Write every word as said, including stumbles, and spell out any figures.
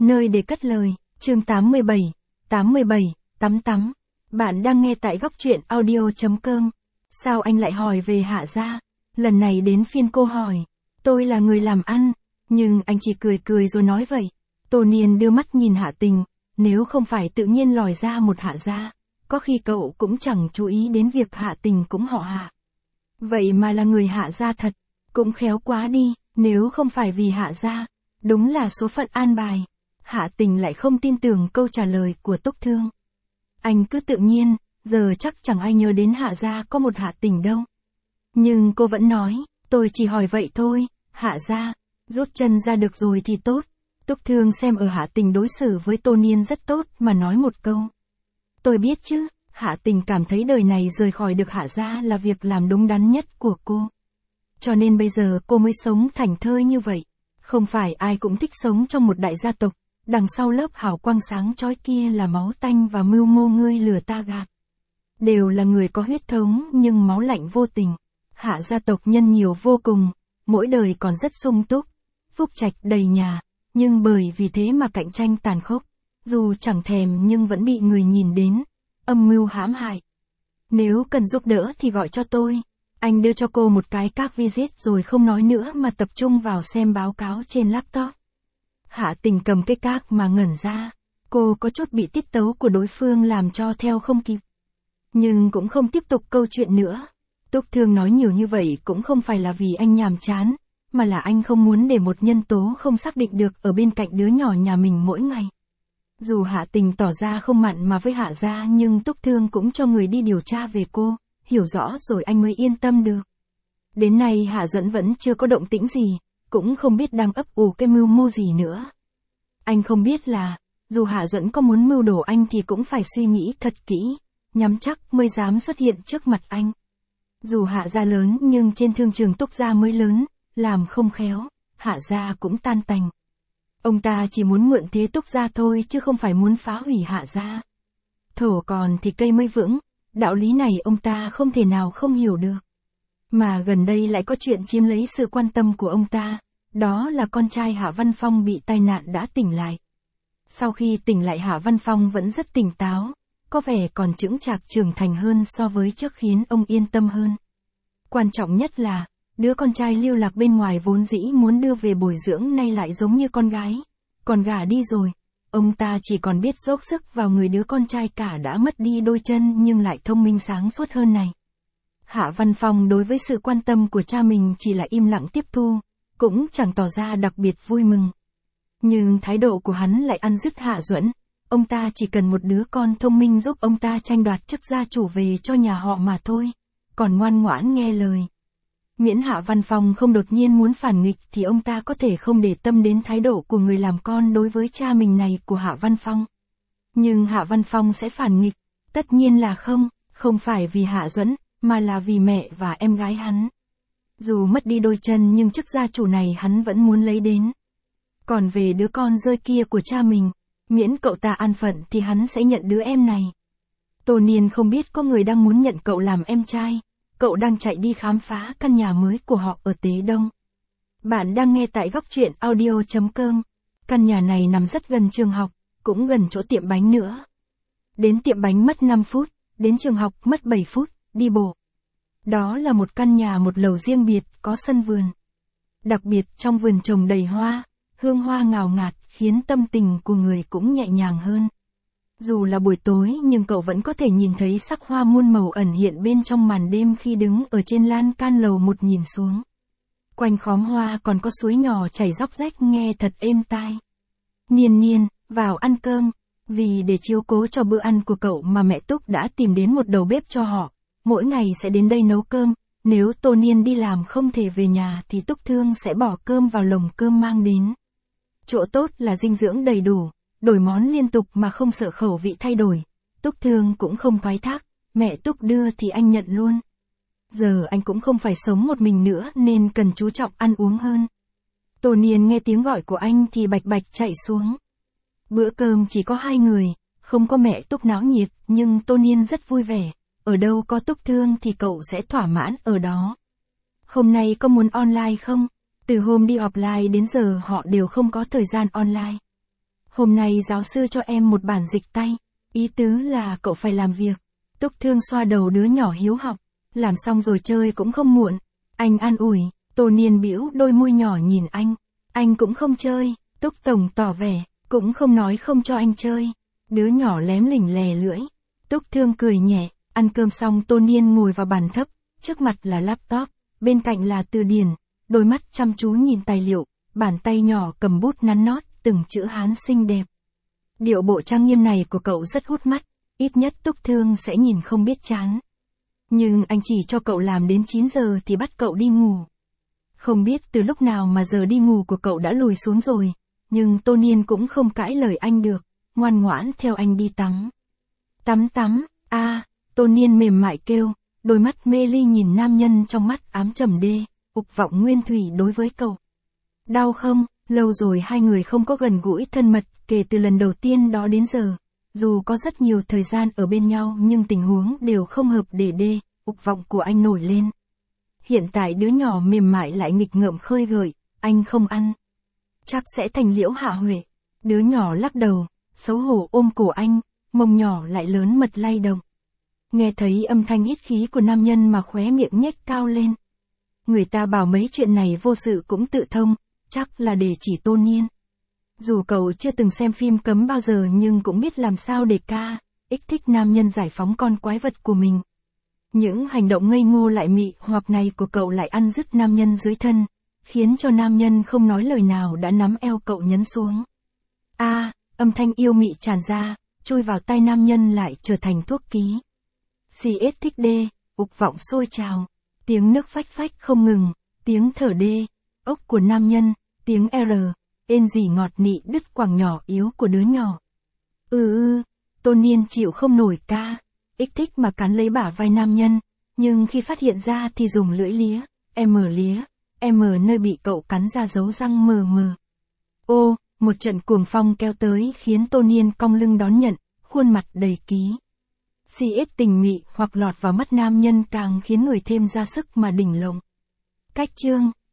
Nơi để cất lời, chương tám mươi bảy, tám mươi bảy, tắm tắm. Bạn đang nghe tại góc truyện audio.com. Sao anh lại hỏi về Hạ gia? Lần này đến phiên cô hỏi. Tôi là người làm ăn, nhưng anh chỉ cười cười rồi nói vậy. Tô Niên đưa mắt nhìn Hạ Tình, nếu không phải tự nhiên lòi ra một Hạ gia, có khi cậu cũng chẳng chú ý đến việc Hạ Tình cũng họ Hạ. Vậy mà là người Hạ gia thật, cũng khéo quá đi, nếu không phải vì Hạ gia, đúng là số phận an bài. Hạ Tình lại không tin tưởng câu trả lời của Túc Thương. Anh cứ tự nhiên, giờ chắc chẳng ai nhớ đến Hạ gia có một Hạ Tình đâu. Nhưng cô vẫn nói, tôi chỉ hỏi vậy thôi, Hạ gia, rút chân ra được rồi thì tốt. Túc Thương xem ở Hạ Tình đối xử với Tô Niên rất tốt mà nói một câu. Tôi biết chứ, Hạ Tình cảm thấy đời này rời khỏi được Hạ gia là việc làm đúng đắn nhất của cô. Cho nên bây giờ cô mới sống thảnh thơi như vậy. Không phải ai cũng thích sống trong một đại gia tộc, đằng sau lớp hào quang sáng chói kia là máu tanh và mưu mô ngươi lừa ta gạt. Đều là người có huyết thống nhưng máu lạnh vô tình. Hạ gia tộc nhân nhiều vô cùng, mỗi đời còn rất sung túc, phúc trạch đầy nhà, nhưng bởi vì thế mà cạnh tranh tàn khốc, dù chẳng thèm nhưng vẫn bị người nhìn đến, âm mưu hãm hại. Nếu cần giúp đỡ thì gọi cho tôi. Anh đưa cho cô một cái các visit rồi không nói nữa mà tập trung vào xem báo cáo trên laptop. Hạ Tình cầm cái các mà ngẩn ra, cô có chút bị tiết tấu của đối phương làm cho theo không kịp. Nhưng cũng không tiếp tục câu chuyện nữa. Túc Thương nói nhiều như vậy cũng không phải là vì anh nhàm chán, mà là anh không muốn để một nhân tố không xác định được ở bên cạnh đứa nhỏ nhà mình mỗi ngày. Dù Hạ Tình tỏ ra không mặn mà với Hạ gia nhưng Túc Thương cũng cho người đi điều tra về cô, hiểu rõ rồi anh mới yên tâm được. Đến nay Hạ Duẫn vẫn chưa có động tĩnh gì, cũng không biết đang ấp ủ cái mưu mô gì nữa. Anh không biết là, dù Hạ Duẫn có muốn mưu đồ anh thì cũng phải suy nghĩ thật kỹ, nhắm chắc mới dám xuất hiện trước mặt anh. Dù Hạ gia lớn nhưng trên thương trường Túc gia mới lớn, làm không khéo, Hạ gia cũng tan tành. Ông ta chỉ muốn mượn thế Túc gia thôi chứ không phải muốn phá hủy Hạ gia. Thổ còn thì cây mới vững, đạo lý này ông ta không thể nào không hiểu được. Mà gần đây lại có chuyện chiếm lấy sự quan tâm của ông ta, đó là con trai Hạ Văn Phong bị tai nạn đã tỉnh lại. Sau khi tỉnh lại Hạ Văn Phong vẫn rất tỉnh táo, có vẻ còn chững chạc trưởng thành hơn so với trước khiến ông yên tâm hơn. Quan trọng nhất là, đứa con trai lưu lạc bên ngoài vốn dĩ muốn đưa về bồi dưỡng nay lại giống như con gái, còn gả đi rồi. Ông ta chỉ còn biết dốc sức vào người đứa con trai cả đã mất đi đôi chân nhưng lại thông minh sáng suốt hơn này. Hạ Văn Phong đối với sự quan tâm của cha mình chỉ là im lặng tiếp thu, cũng chẳng tỏ ra đặc biệt vui mừng. Nhưng thái độ của hắn lại ăn dứt Hạ Duẫn, ông ta chỉ cần một đứa con thông minh giúp ông ta tranh đoạt chức gia chủ về cho nhà họ mà thôi, còn ngoan ngoãn nghe lời. Miễn Hạ Văn Phong không đột nhiên muốn phản nghịch thì ông ta có thể không để tâm đến thái độ của người làm con đối với cha mình này của Hạ Văn Phong. Nhưng Hạ Văn Phong sẽ phản nghịch, tất nhiên là không, không phải vì Hạ Duẫn, mà là vì mẹ và em gái hắn. Dù mất đi đôi chân nhưng chức gia chủ này hắn vẫn muốn lấy đến. Còn về đứa con rơi kia của cha mình, miễn cậu ta an phận thì hắn sẽ nhận đứa em này. Tô Niên không biết có người đang muốn nhận cậu làm em trai. Cậu đang chạy đi khám phá căn nhà mới của họ ở Tế Đông. Bạn đang nghe tại góc truyện audio.com. Căn nhà này nằm rất gần trường học, cũng gần chỗ tiệm bánh nữa. Đến tiệm bánh mất năm phút, đến trường học mất bảy phút, đi bộ. Đó là một căn nhà một lầu riêng biệt, có sân vườn. Đặc biệt trong vườn trồng đầy hoa, hương hoa ngào ngạt, khiến tâm tình của người cũng nhẹ nhàng hơn. Dù là buổi tối nhưng cậu vẫn có thể nhìn thấy sắc hoa muôn màu ẩn hiện bên trong màn đêm khi đứng ở trên lan can lầu một nhìn xuống. Quanh khóm hoa còn có suối nhỏ chảy róc rách nghe thật êm tai. Niên Niên, vào ăn cơm. Vì để chiếu cố cho bữa ăn của cậu mà mẹ Túc đã tìm đến một đầu bếp cho họ. Mỗi ngày sẽ đến đây nấu cơm. Nếu Tô Niên đi làm không thể về nhà thì Túc Thương sẽ bỏ cơm vào lồng cơm mang đến. Chỗ tốt là dinh dưỡng đầy đủ. Đổi món liên tục mà không sợ khẩu vị thay đổi. Túc Thương cũng không thoái thác, mẹ Túc đưa thì anh nhận luôn. Giờ anh cũng không phải sống một mình nữa nên cần chú trọng ăn uống hơn. Tô Niên nghe tiếng gọi của anh thì bạch bạch chạy xuống. Bữa cơm chỉ có hai người, không có mẹ Túc náo nhiệt, nhưng Tô Niên rất vui vẻ. Ở đâu có Túc Thương thì cậu sẽ thỏa mãn ở đó. Hôm nay có muốn online không? Từ hôm đi offline đến giờ họ đều không có thời gian online. Hôm nay giáo sư cho em một bản dịch tay, ý tứ là cậu phải làm việc. Túc Thương xoa đầu đứa nhỏ hiếu học, làm xong rồi chơi cũng không muộn. Anh an ủi, Tô Niên bĩu đôi môi nhỏ nhìn anh. Anh cũng không chơi, Túc Tổng tỏ vẻ, cũng không nói không cho anh chơi. Đứa nhỏ lém lỉnh lè lưỡi. Túc Thương cười nhẹ, ăn cơm xong Tô Niên ngồi vào bàn thấp, trước mặt là laptop, bên cạnh là từ điển, đôi mắt chăm chú nhìn tài liệu, bàn tay nhỏ cầm bút nắn nót từng chữ Hán xinh đẹp. Điệu bộ trang nghiêm này của cậu rất hút mắt, ít nhất Túc Thương sẽ nhìn không biết chán. Nhưng anh chỉ cho cậu làm đến chín giờ thì bắt cậu đi ngủ. Không biết từ lúc nào mà giờ đi ngủ của cậu đã lùi xuống rồi, nhưng Tô Niên cũng không cãi lời anh được, ngoan ngoãn theo anh đi tắm. Tắm tắm, a à, Tô Niên mềm mại kêu, đôi mắt mê ly nhìn nam nhân trong mắt ám trầm đê, ục vọng nguyên thủy đối với cậu. Đau không? Lâu rồi hai người không có gần gũi thân mật kể từ lần đầu tiên đó đến giờ. Dù có rất nhiều thời gian ở bên nhau nhưng tình huống đều không hợp để đê, ục vọng của anh nổi lên. Hiện tại đứa nhỏ mềm mại lại nghịch ngợm khơi gợi, anh không ăn. Chắc sẽ thành Liễu Hạ Huệ. Đứa nhỏ lắc đầu, xấu hổ ôm cổ anh, mông nhỏ lại lớn mật lay động. Nghe thấy âm thanh hít khí của nam nhân mà khóe miệng nhếch cao lên. Người ta bảo mấy chuyện này vô sự cũng tự thông, chắc là để chỉ Tô Niên. Dù cậu chưa từng xem phim cấm bao giờ nhưng cũng biết làm sao để ca, ích thích nam nhân giải phóng con quái vật của mình. Những hành động ngây ngô lại mị hoặc này của cậu lại ăn dứt nam nhân dưới thân, khiến cho nam nhân không nói lời nào đã nắm eo cậu nhấn xuống. A, à, âm thanh yêu mị tràn ra, chui vào tai nam nhân lại trở thành thuốc ký. xê ét thích đê, ục vọng sôi trào, tiếng nước phách phách không ngừng, tiếng thở đê, ốc của nam nhân, tiếng R, ên gì ngọt nị đứt quàng nhỏ yếu của đứa nhỏ. Ừ ừ, Tô Niên chịu không nổi ca, ích thích mà cắn lấy bả vai nam nhân, nhưng khi phát hiện ra thì dùng lưỡi lía, em lía, em nơi bị cậu cắn ra dấu răng mờ mờ. Ô, một trận cuồng phong kéo tới khiến Tô Niên cong lưng đón nhận, khuôn mặt đầy ký. xê ét tình mị hoặc lọt vào mắt nam nhân càng khiến người thêm ra sức mà đỉnh lộng. Cách chương